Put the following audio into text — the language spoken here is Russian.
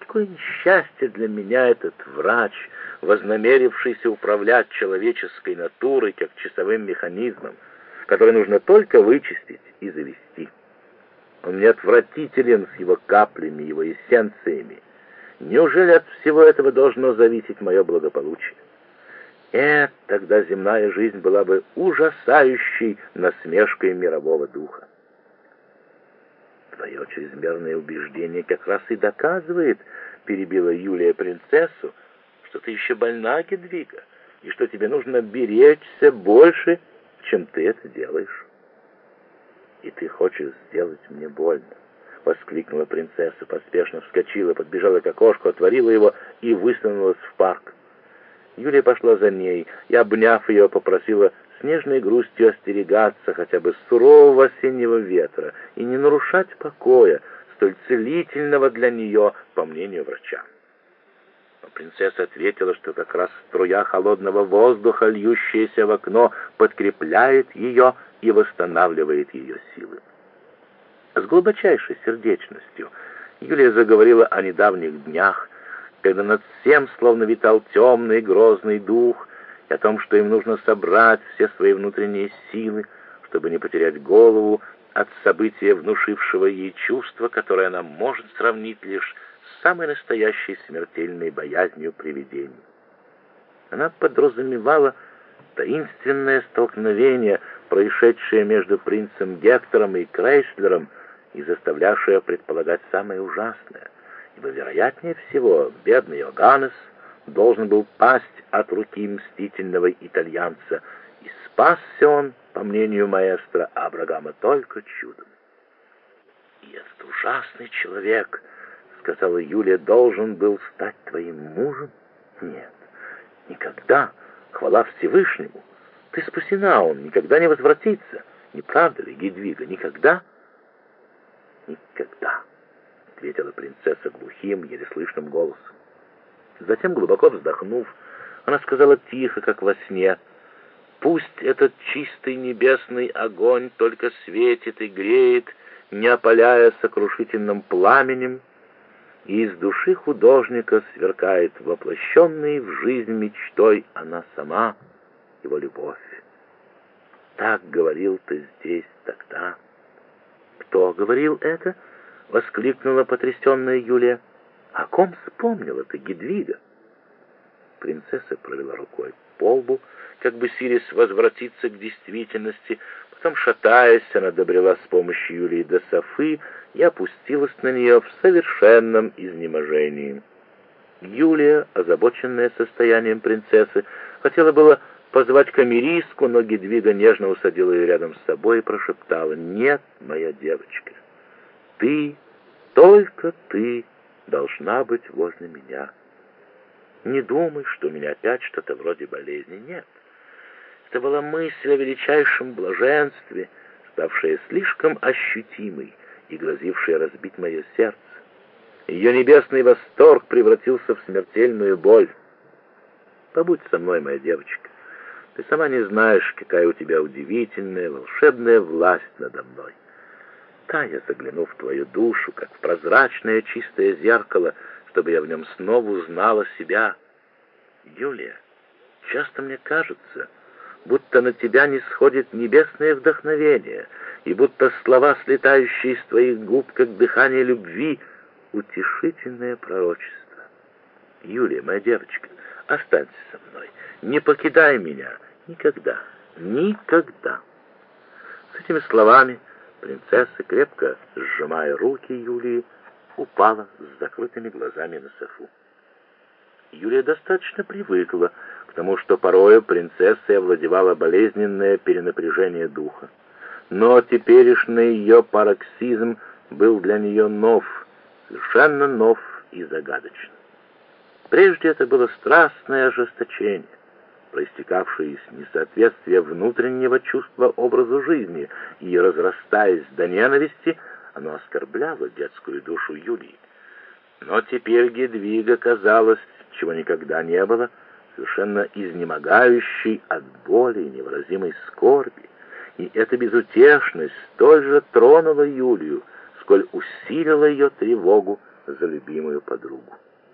какое несчастье для меня этот врач, вознамерившийся управлять человеческой натурой, как часовым механизмом, который нужно только вычистить и завести. Он мне отвратителен с его каплями, его эссенциями. Неужели от всего этого должно зависеть мое благополучие? Тогда земная жизнь была бы ужасающей насмешкой мирового духа. Твое чрезмерное убеждение как раз и доказывает, перебила Юлия принцессу, что ты еще больна, Гедвига, и что тебе нужно беречься больше, чем ты это делаешь. «И ты хочешь сделать мне больно?» — воскликнула принцесса, поспешно вскочила, подбежала к окошку, отворила его и высунулась в парк. Юлия пошла за ней и, обняв ее, попросила с нежной грустью остерегаться хотя бы сурового осеннего ветра и не нарушать покоя, столь целительного для нее, по мнению врача. Но принцесса ответила, что как раз струя холодного воздуха, льющаяся в окно, подкрепляет ее и восстанавливает ее силы. С глубочайшей сердечностью Юлия заговорила о недавних днях, когда над всем словно витал темный грозный дух, и о том, что им нужно собрать все свои внутренние силы, чтобы не потерять голову от события, внушившего ей чувство, которое она может сравнить лишь с самой настоящей смертельной боязнью привидений. Она подразумевала таинственное столкновение, происшедшее между принцем Гектором и Крейслером, и заставлявшее предполагать самое ужасное, ибо, вероятнее всего, бедный Йоганнес должен был пасть от руки мстительного итальянца, и спасся он, по мнению маэстро Абрагама, только чудом. «И этот ужасный человек, — сказала Юлия, — должен был стать твоим мужем? Нет, никогда, хвала Всевышнему! Ты спасена, он никогда не возвратится. Не правда ли, Гедвига, никогда?» «Никогда», — ответила принцесса глухим, еле слышным голосом. Затем, глубоко вздохнув, она сказала тихо, как во сне: «Пусть этот чистый небесный огонь только светит и греет, не опаляя сокрушительным пламенем, и из души художника сверкает воплощенной в жизнь мечтой она сама, его любовь. Так говорил ты здесь тогда». «Кто говорил это?» — воскликнула потрясенная Юлия. «О ком вспомнила ты, Гедвига?» Принцесса провела рукой по лбу, как бы силясь возвратиться к действительности. Потом, шатаясь, она добрела с помощью Юлии до Софы и опустилась на нее в совершенном изнеможении. Юлия, озабоченная состоянием принцессы, хотела было позвать камеристку, но Гедвига нежно усадила ее рядом с собой и прошептала: «Нет, моя девочка, ты, только ты должна быть возле меня. Не думай, что у меня опять что-то вроде болезни. Нет, это была мысль о величайшем блаженстве, ставшая слишком ощутимой и грозившая разбить мое сердце. Ее небесный восторг превратился в смертельную боль. Побудь со мной, моя девочка. Ты сама не знаешь, какая у тебя удивительная, волшебная власть надо мной. Я загляну в твою душу, как в прозрачное чистое зеркало, чтобы я в нем снова узнала себя. Юлия, часто мне кажется, будто на тебя не сходит небесное вдохновение, и будто слова, слетающие из твоих губ, как дыхание любви, утешительное пророчество. Юлия, моя девочка, останься со мной, не покидай меня никогда, никогда». С этими словами принцесса, крепко сжимая руки Юлии, упала с закрытыми глазами на софу. Юлия достаточно привыкла к тому, что порою принцессой овладевало болезненное перенапряжение духа. Но теперешний ее пароксизм был для нее нов, совершенно нов и загадочен. Прежде это было страстное ожесточение, проистекавшее из несоответствия внутреннего чувства образу жизни, и, разрастаясь до ненависти, оно оскорбляло детскую душу Юлии. Но теперь Гедвига казалась, чего никогда не было, совершенно изнемогающей от боли и невыразимой скорби, и эта безутешность столь же тронула Юлию, сколь усилила ее тревогу за любимую подругу.